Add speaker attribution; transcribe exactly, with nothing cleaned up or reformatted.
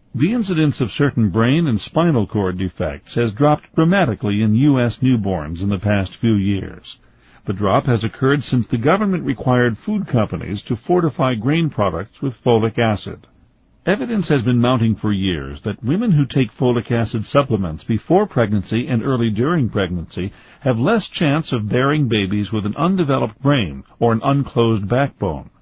Speaker 1: The incidence of certain brain and spinal cord defects has dropped dramatically in U S newborns in the past few years. The drop has occurred since the government required food companies to fortify grain products with folic acid. Evidence has been mounting for years that women who take folic acid supplements before pregnancy and early during pregnancy have less chance of bearing babies with an undeveloped brain or an unclosed backbone.